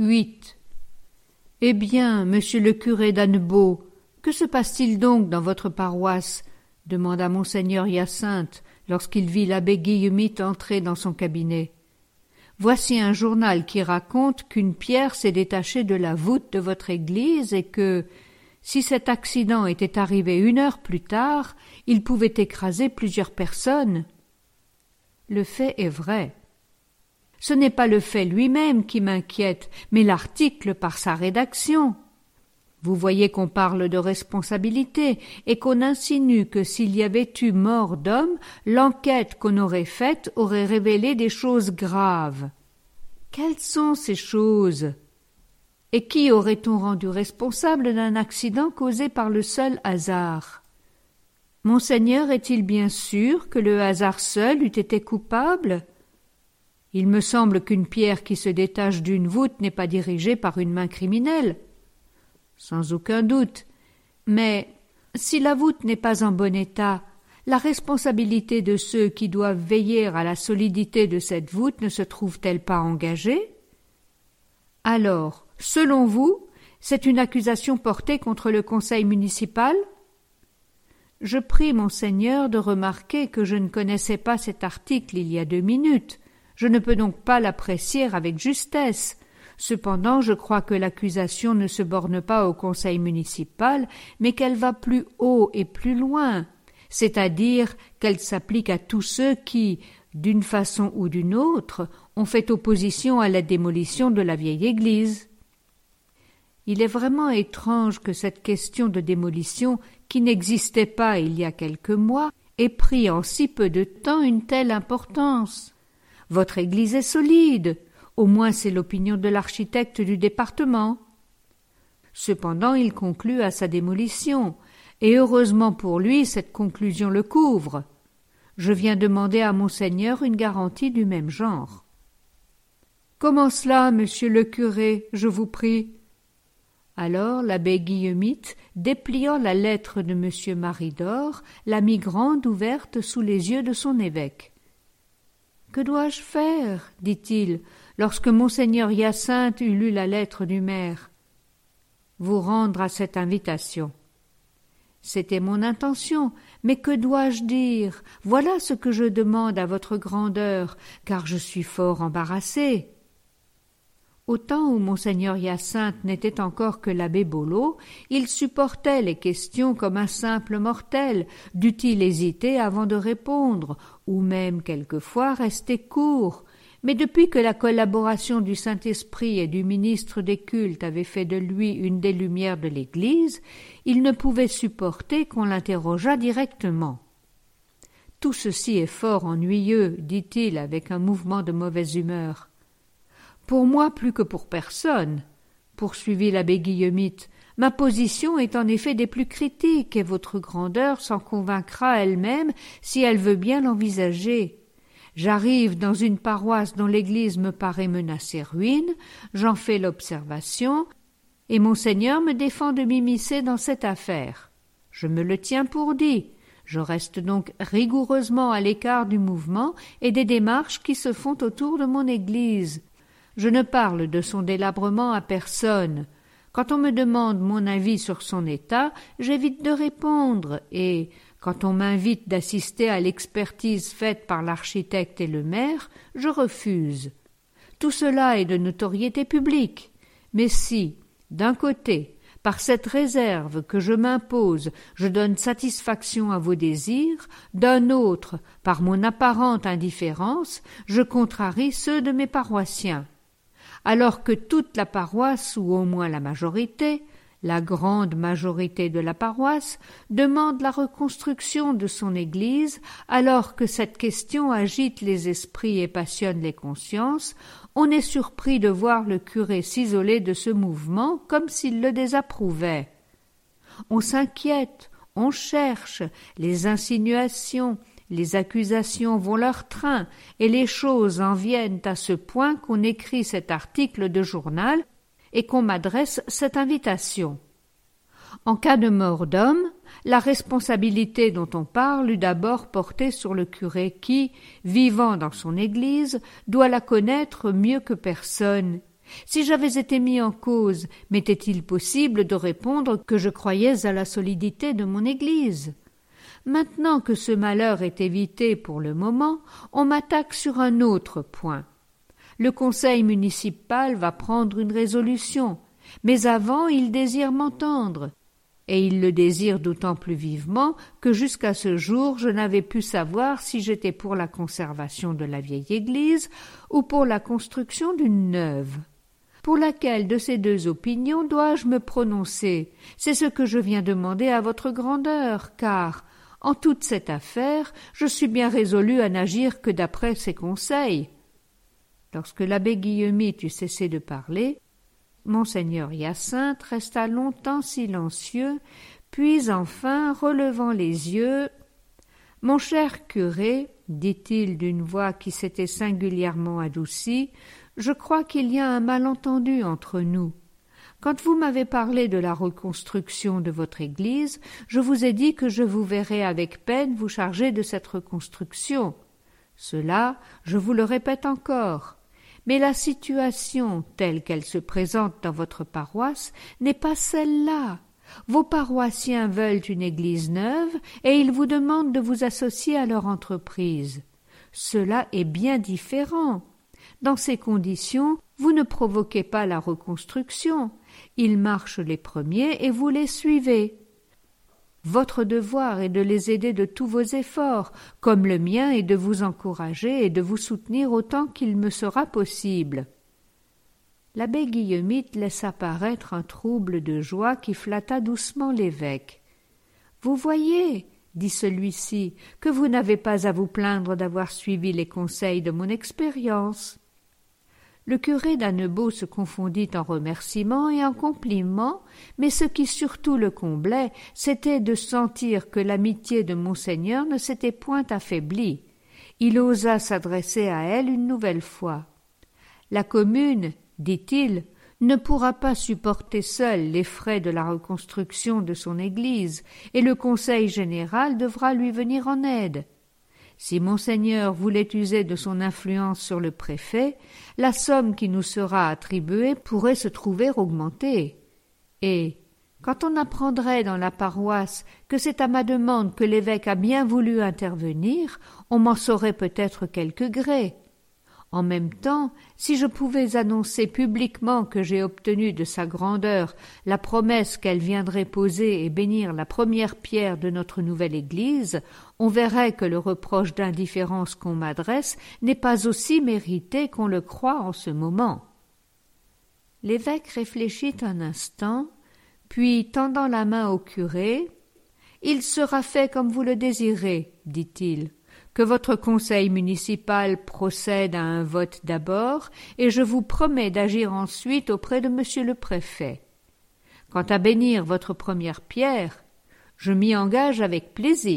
8. Eh bien, monsieur le curé d'Annebault, que se passe-t-il donc dans votre paroisse? Demanda monseigneur Hyacinthe lorsqu'il vit l'abbé Guillemite entrer dans son cabinet. Voici un journal qui raconte qu'une pierre s'est détachée de la voûte de votre église et que, si cet accident était arrivé 1 heure plus tard, il pouvait écraser plusieurs personnes. Le fait est vrai. Ce n'est pas le fait lui-même qui m'inquiète, mais l'article par sa rédaction. Vous voyez qu'on parle de responsabilité et qu'on insinue que s'il y avait eu mort d'homme, l'enquête qu'on aurait faite aurait révélé des choses graves. Quelles sont ces choses? Et qui aurait-on rendu responsable d'un accident causé par le seul hasard? Monseigneur est-il bien sûr que le hasard seul eût été coupable? Il me semble qu'une pierre qui se détache d'une voûte n'est pas dirigée par une main criminelle. Sans aucun doute. Mais si la voûte n'est pas en bon état, la responsabilité de ceux qui doivent veiller à la solidité de cette voûte ne se trouve-t-elle pas engagée? Alors, selon vous, c'est une accusation portée contre le conseil municipal? Je prie monseigneur de remarquer que je ne connaissais pas cet article il y a 2 minutes. Je ne peux donc pas l'apprécier avec justesse. Cependant, je crois que l'accusation ne se borne pas au conseil municipal, mais qu'elle va plus haut et plus loin, c'est-à-dire qu'elle s'applique à tous ceux qui, d'une façon ou d'une autre, ont fait opposition à la démolition de la vieille église. Il est vraiment étrange que cette question de démolition, qui n'existait pas il y a quelques mois, ait pris en si peu de temps une telle importance. Votre église est solide, au moins c'est l'opinion de l'architecte du département. Cependant, il conclut à sa démolition, et heureusement pour lui, cette conclusion le couvre. Je viens demander à monseigneur une garantie du même genre. Comment cela, monsieur le curé, je vous prie? Alors l'abbé Guillemite, dépliant la lettre de monsieur Maridor, la mit grande ouverte sous les yeux de son évêque. « Que dois-je faire » dit-il, lorsque monseigneur Hyacinthe eut lu la lettre du maire. « Vous rendre à cette invitation. » C'était mon intention, mais que dois-je dire? Voilà ce que je demande à votre grandeur, car je suis fort embarrassé. Au temps où monseigneur Hyacinthe n'était encore que l'abbé Bollot, il supportait les questions comme un simple mortel, dût-il hésiter avant de répondre, ou même quelquefois rester court. Mais depuis que la collaboration du Saint-Esprit et du ministre des cultes avait fait de lui une des lumières de l'Église, il ne pouvait supporter qu'on l'interrogeât directement. « Tout ceci est fort ennuyeux, dit-il avec un mouvement de mauvaise humeur. Pour moi plus que pour personne, poursuivit l'abbé Guillemite, ma position est en effet des plus critiques et votre grandeur s'en convaincra elle-même si elle veut bien l'envisager. J'arrive dans une paroisse dont l'église me paraît menacée ruine, j'en fais l'observation, et monseigneur me défend de m'immiscer dans cette affaire. Je me le tiens pour dit. Je reste donc rigoureusement à l'écart du mouvement et des démarches qui se font autour de mon église. Je ne parle de son délabrement à personne. Quand on me demande mon avis sur son état, j'évite de répondre, et quand on m'invite d'assister à l'expertise faite par l'architecte et le maire, je refuse. Tout cela est de notoriété publique. Mais si, d'un côté, par cette réserve que je m'impose, je donne satisfaction à vos désirs, d'un autre, par mon apparente indifférence, je contrarie ceux de mes paroissiens. Alors que toute la paroisse, ou au moins la majorité, la grande majorité de la paroisse, demande la reconstruction de son église, alors que cette question agite les esprits et passionne les consciences, on est surpris de voir le curé s'isoler de ce mouvement comme s'il le désapprouvait. On s'inquiète, on cherche, les insinuations, les accusations vont leur train, et les choses en viennent à ce point qu'on écrit cet article de journal et qu'on m'adresse cette invitation. En cas de mort d'homme, la responsabilité dont on parle eut d'abord porté sur le curé qui, vivant dans son église, doit la connaître mieux que personne, Si j'avais été mis en cause, m'était-il possible de répondre que je croyais à la solidité de mon Église? Maintenant que ce malheur est évité pour le moment, on m'attaque sur un autre point. Le conseil municipal va prendre une résolution, mais avant il désire m'entendre, et il le désire d'autant plus vivement que jusqu'à ce jour je n'avais pu savoir si j'étais pour la conservation de la vieille église ou pour la construction d'une neuve. Pour laquelle de ces deux opinions dois-je me prononcer? C'est ce que je viens demander à votre grandeur, car, en toute cette affaire, je suis bien résolu à n'agir que d'après ses conseils. » Lorsque l'abbé Guillemite eut cessé de parler, Monseigneur Hyacinthe resta longtemps silencieux, puis enfin, relevant les yeux, « Mon cher curé, dit-il d'une voix qui s'était singulièrement adoucie, je crois qu'il y a un malentendu entre nous. Quand vous m'avez parlé de la reconstruction de votre église, je vous ai dit que je vous verrais avec peine vous charger de cette reconstruction. Cela, je vous le répète encore. Mais la situation, telle qu'elle se présente dans votre paroisse, n'est pas celle-là. Vos paroissiens veulent une église neuve et ils vous demandent de vous associer à leur entreprise. Cela est bien différent. Dans ces conditions, vous ne provoquez pas la reconstruction. Ils marchent les premiers et vous les suivez. Votre devoir est de les aider de tous vos efforts, comme le mien est de vous encourager et de vous soutenir autant qu'il me sera possible. » L'abbé Guillemite laissa paraître un trouble de joie qui flatta doucement l'évêque. « Vous voyez, dit celui-ci, que vous n'avez pas à vous plaindre d'avoir suivi les conseils de mon expérience. » Le curé d'Annebault se confondit en remerciements et en compliments, mais ce qui surtout le comblait, c'était de sentir que l'amitié de Monseigneur ne s'était point affaiblie. Il osa s'adresser à elle une nouvelle fois. « La commune, dit-il, ne pourra pas supporter seule les frais de la reconstruction de son église, et le conseil général devra lui venir en aide. Si Monseigneur voulait user de son influence sur le préfet, la somme qui nous sera attribuée pourrait se trouver augmentée. Et, quand on apprendrait dans la paroisse que c'est à ma demande que l'évêque a bien voulu intervenir, on m'en saurait peut-être quelque gré. En même temps, si je pouvais annoncer publiquement que j'ai obtenu de sa grandeur la promesse qu'elle viendrait poser et bénir la première pierre de notre nouvelle église, on verrait que le reproche d'indifférence qu'on m'adresse n'est pas aussi mérité qu'on le croit en ce moment. » L'évêque réfléchit un instant, puis tendant la main au curé, « Il sera fait comme vous le désirez, dit-il. Que votre conseil municipal procède à un vote d'abord, et je vous promets d'agir ensuite auprès de monsieur le préfet. Quant à bénir votre première pierre, je m'y engage avec plaisir. »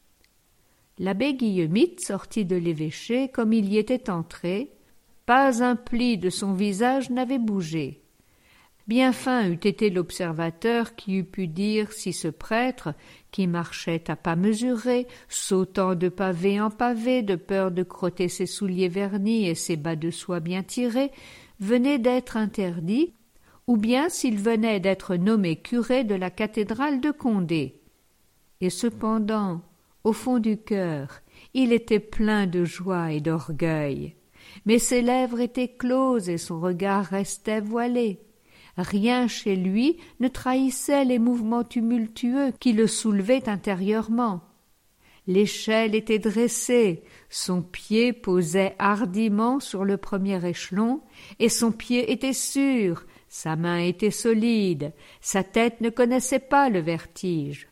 L'abbé Guillemite sortit de l'évêché comme il y était entré, pas un pli de son visage n'avait bougé. Bien fin eût été l'observateur qui eût pu dire si ce prêtre, qui marchait à pas mesurés, sautant de pavé en pavé, de peur de crotter ses souliers vernis et ses bas de soie bien tirés, venait d'être interdit, ou bien s'il venait d'être nommé curé de la cathédrale de Condé. Et cependant, au fond du cœur, il était plein de joie et d'orgueil, mais ses lèvres étaient closes et son regard restait voilé. Rien chez lui ne trahissait les mouvements tumultueux qui le soulevaient intérieurement. L'échelle était dressée, son pied posait hardiment sur le premier échelon, et son pied était sûr, sa main était solide, sa tête ne connaissait pas le vertige.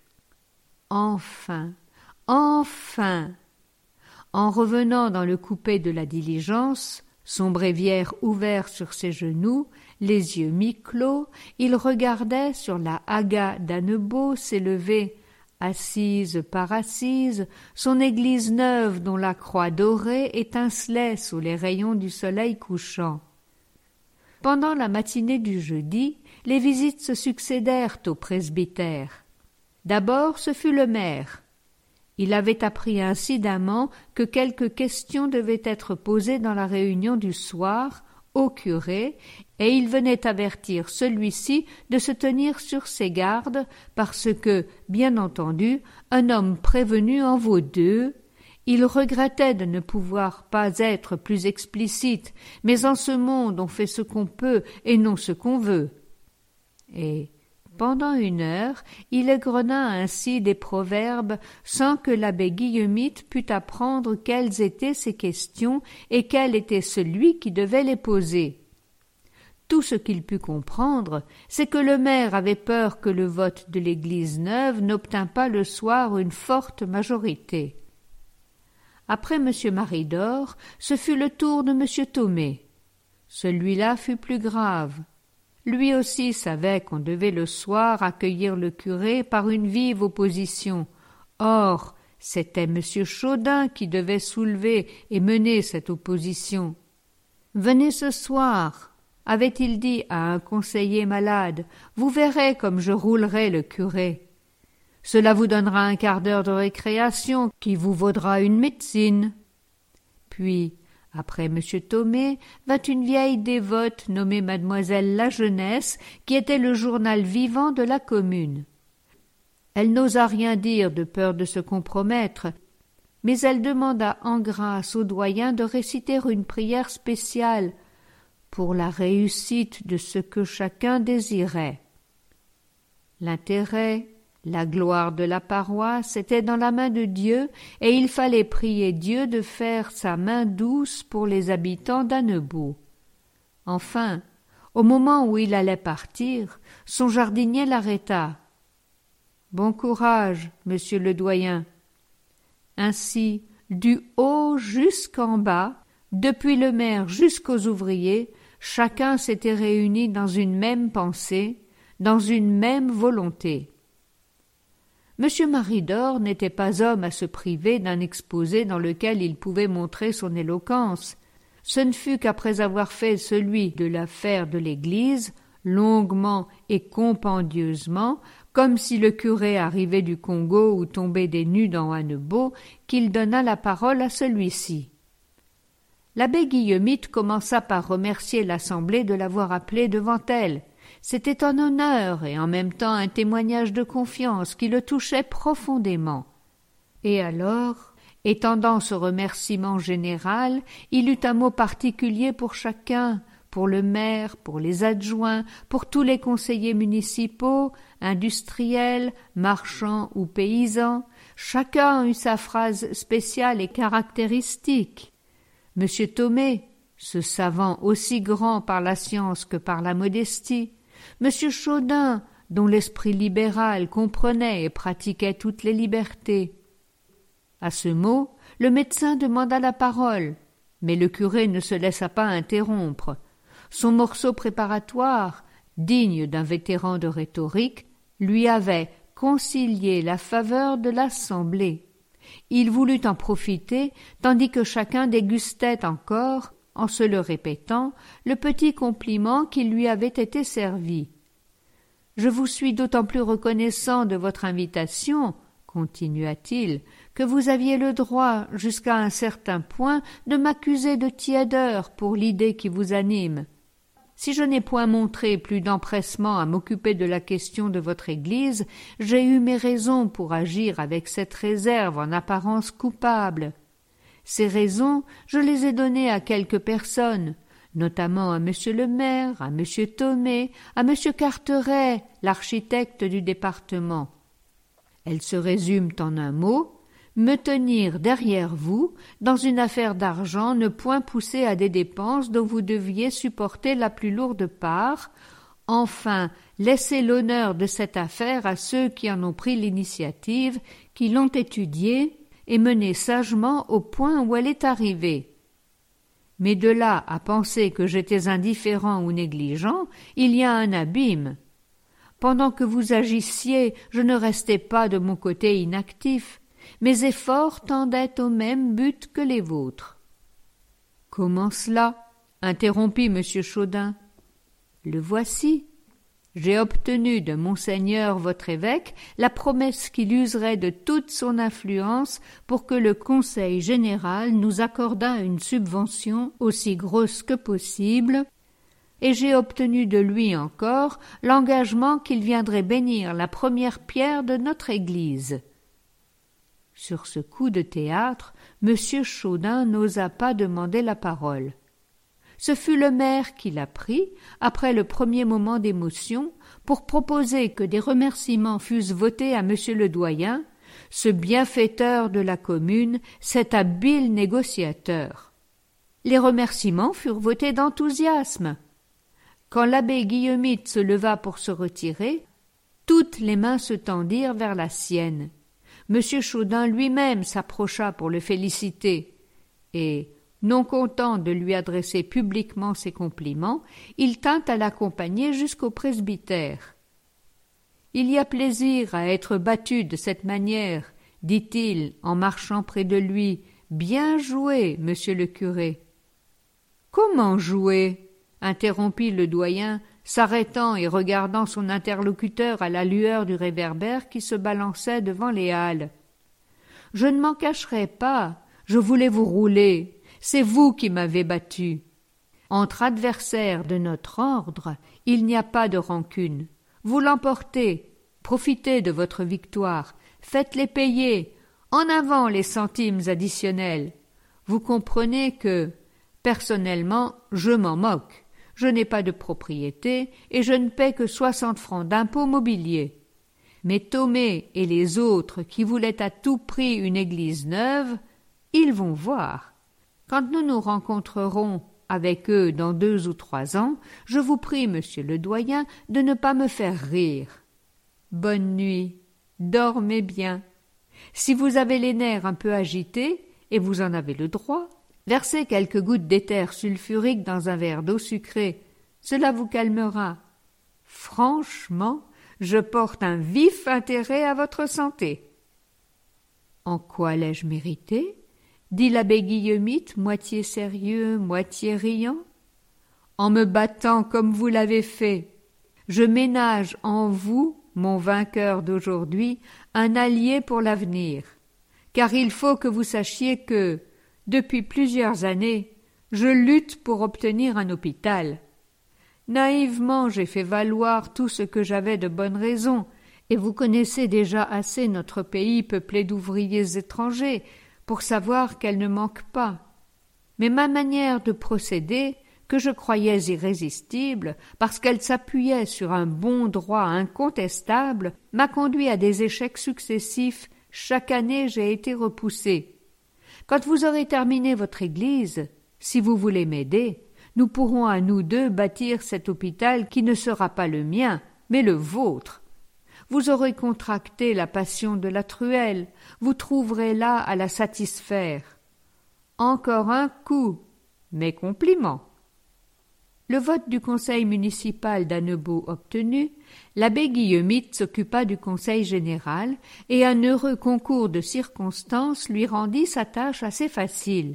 Enfin, enfin! En revenant dans le coupé de la diligence, son bréviaire ouvert sur ses genoux, les yeux mi-clos, il regardait sur la haga d'Annebault s'élever, assise par assise, son église neuve dont la croix dorée étincelait sous les rayons du soleil couchant. Pendant la matinée du jeudi, les visites se succédèrent au presbytère. D'abord ce fut le maire. Il avait appris incidemment que quelques questions devaient être posées dans la réunion du soir, au curé, et il venait avertir celui-ci de se tenir sur ses gardes, parce que, bien entendu, un homme prévenu en vaut deux. Il regrettait de ne pouvoir pas être plus explicite, mais en ce monde on fait ce qu'on peut et non ce qu'on veut. Et pendant 1 heure, il égrena ainsi des proverbes sans que l'abbé Guillemite pût apprendre quelles étaient ces questions et quel était celui qui devait les poser. Tout ce qu'il put comprendre, c'est que le maire avait peur que le vote de l'église neuve n'obtînt pas le soir une forte majorité. Après M. Maridor, ce fut le tour de M. Thomé. Celui-là fut plus grave. Lui aussi savait qu'on devait le soir accueillir le curé par une vive opposition. Or, c'était M. Chaudin qui devait soulever et mener cette opposition. « Venez ce soir », avait-il dit à un conseiller malade, « vous verrez comme je roulerai le curé. Cela vous donnera un quart d'heure de récréation qui vous vaudra une médecine. » Puis, après M. Thomé, vint une vieille dévote nommée mademoiselle Lajeunesse, qui était le journal vivant de la commune. Elle n'osa rien dire de peur de se compromettre, mais elle demanda en grâce au doyen de réciter une prière spéciale pour la réussite de ce que chacun désirait. L'intérêt, la gloire de la paroisse était dans la main de Dieu, et il fallait prier Dieu de faire sa main douce pour les habitants d'Annebault. Enfin, au moment où il allait partir, son jardinier l'arrêta. « Bon courage, monsieur le doyen. » Ainsi, du haut jusqu'en bas, depuis le maire jusqu'aux ouvriers, chacun s'était réuni dans une même pensée, dans une même volonté. M. Maridor n'était pas homme à se priver d'un exposé dans lequel il pouvait montrer son éloquence. Ce ne fut qu'après avoir fait celui de l'affaire de l'Église, longuement et compendieusement, comme si le curé arrivait du Congo ou tombait des nues dans Annebault, qu'il donna la parole à celui-ci. L'abbé Guillemite commença par remercier l'assemblée de l'avoir appelé devant elle. C'était un honneur et en même temps un témoignage de confiance qui le touchait profondément. Et alors, étendant ce remerciement général, il eut un mot particulier pour chacun, pour le maire, pour les adjoints, pour tous les conseillers municipaux, industriels, marchands ou paysans. Chacun eut sa phrase spéciale et caractéristique. M. Thomé, ce savant aussi grand par la science que par la modestie, M. Chaudin, dont l'esprit libéral comprenait et pratiquait toutes les libertés. À ce mot, le médecin demanda la parole, mais le curé ne se laissa pas interrompre. Son morceau préparatoire, digne d'un vétéran de rhétorique, lui avait concilié la faveur de l'assemblée. Il voulut en profiter, tandis que chacun dégustait encore, en se le répétant, le petit compliment qui lui avait été servi. « Je vous suis d'autant plus reconnaissant de votre invitation, » continua-t-il, « que vous aviez le droit, jusqu'à un certain point, de m'accuser de tiédeur pour l'idée qui vous anime. Si je n'ai point montré plus d'empressement à m'occuper de la question de votre Église, j'ai eu mes raisons pour agir avec cette réserve en apparence coupable. Ces raisons, je les ai données à quelques personnes, notamment à monsieur le maire, à monsieur Thomé, à monsieur Carteret, l'architecte du département. Elles se résument en un mot: me tenir derrière vous dans une affaire d'argent, ne point pousser à des dépenses dont vous deviez supporter la plus lourde part, enfin laisser l'honneur de cette affaire à ceux qui en ont pris l'initiative, qui l'ont étudiée et menée sagement au point où elle est arrivée. Mais de là à penser que j'étais indifférent ou négligent, il y a un abîme. Pendant que vous agissiez, je ne restais pas de mon côté inactif. Mes efforts tendaient au même but que les vôtres. « Comment cela » interrompit M. Chaudin. « Le voici. J'ai obtenu de monseigneur votre évêque la promesse qu'il userait de toute son influence pour que le Conseil général nous accordât une subvention aussi grosse que possible, et j'ai obtenu de lui encore l'engagement qu'il viendrait bénir la première pierre de notre église. » Sur ce coup de théâtre, M. Chaudin n'osa pas demander la parole. Ce fut le maire qui la prit, après le premier moment d'émotion, pour proposer que des remerciements fussent votés à M. le doyen, ce bienfaiteur de la commune, cet habile négociateur. Les remerciements furent votés d'enthousiasme. Quand l'abbé Guillemite se leva pour se retirer, toutes les mains se tendirent vers la sienne. M. Chaudin lui-même s'approcha pour le féliciter, et, non content de lui adresser publiquement ses compliments, il tint à l'accompagner jusqu'au presbytère. « Il y a plaisir à être battu de cette manière, » dit-il en marchant près de lui. « Bien joué, monsieur le curé. »« Comment jouer ?» interrompit le doyen, s'arrêtant et regardant son interlocuteur à la lueur du réverbère qui se balançait devant les halles. « Je ne m'en cacherai pas, je voulais vous rouler, c'est vous qui m'avez battu. Entre adversaires de notre ordre, il n'y a pas de rancune. Vous l'emportez, profitez de votre victoire, faites-les payer, en avant les centimes additionnels. Vous comprenez que, personnellement, je m'en moque. Je n'ai pas de propriété et je ne paie que 60 francs d'impôts mobiliers. Mais Thomé et les autres qui voulaient à tout prix une église neuve, ils vont voir. Quand nous nous rencontrerons avec eux dans 2 ou 3 ans, je vous prie, monsieur le doyen, de ne pas me faire rire. Bonne nuit, dormez bien. Si vous avez les nerfs un peu agités, et vous en avez le droit, versez quelques gouttes d'éther sulfurique dans un verre d'eau sucrée, cela vous calmera. Franchement, je porte un vif intérêt à votre santé. « En quoi l'ai-je mérité ?» dit l'abbé Guillemite, moitié sérieux, moitié riant. « En me battant comme vous l'avez fait. Je ménage en vous, mon vainqueur d'aujourd'hui, un allié pour l'avenir. Car il faut que vous sachiez que, depuis plusieurs années, je lutte pour obtenir un hôpital. Naïvement, j'ai fait valoir tout ce que j'avais de bonnes raisons, et vous connaissez déjà assez notre pays peuplé d'ouvriers étrangers pour savoir qu'elle ne manque pas. Mais ma manière de procéder, que je croyais irrésistible, parce qu'elle s'appuyait sur un bon droit incontestable, m'a conduit à des échecs successifs. Chaque année j'ai été repoussé. Quand vous aurez terminé votre église, si vous voulez m'aider, nous pourrons à nous deux bâtir cet hôpital qui ne sera pas le mien, mais le vôtre. Vous aurez contracté la passion de la truelle, vous trouverez là à la satisfaire. Encore un coup, mes compliments. » Le vote du conseil municipal d'Annebault obtenu, l'abbé Guillemite s'occupa du conseil général et un heureux concours de circonstances lui rendit sa tâche assez facile.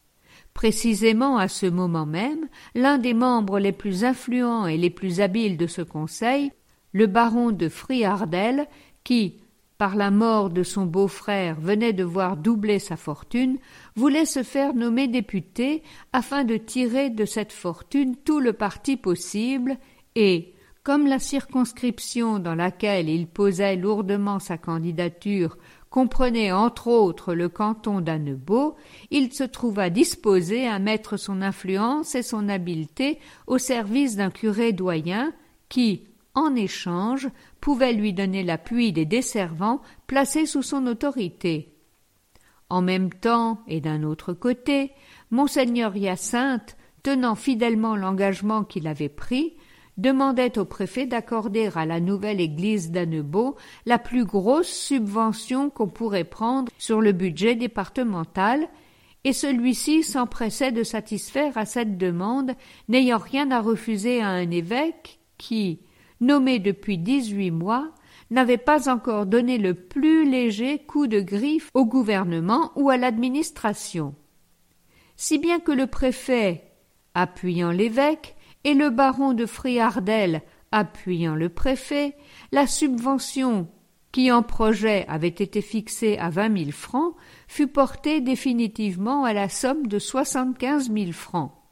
Précisément à ce moment même, l'un des membres les plus influents et les plus habiles de ce conseil, le baron de Friardel, qui, par la mort de son beau-frère, venait de voir doubler sa fortune, voulait se faire nommer député afin de tirer de cette fortune tout le parti possible et, comme la circonscription dans laquelle il posait lourdement sa candidature comprenait entre autres le canton d'Annebault, il se trouva disposé à mettre son influence et son habileté au service d'un curé doyen qui, en échange, pouvait lui donner l'appui des desservants placés sous son autorité. En même temps, et d'un autre côté, monseigneur Hyacinthe, tenant fidèlement l'engagement qu'il avait pris, demandait au préfet d'accorder à la nouvelle église d'Annebault la plus grosse subvention qu'on pourrait prendre sur le budget départemental, et celui-ci s'empressait de satisfaire à cette demande, n'ayant rien à refuser à un évêque qui, nommé depuis 18 mois, n'avait pas encore donné le plus léger coup de griffe au gouvernement ou à l'administration. Si bien que le préfet, appuyant l'évêque, et le baron de Friardel, appuyant le préfet, la subvention qui en projet avait été fixée à 20 000 francs fut portée définitivement à la somme de 75 000 francs.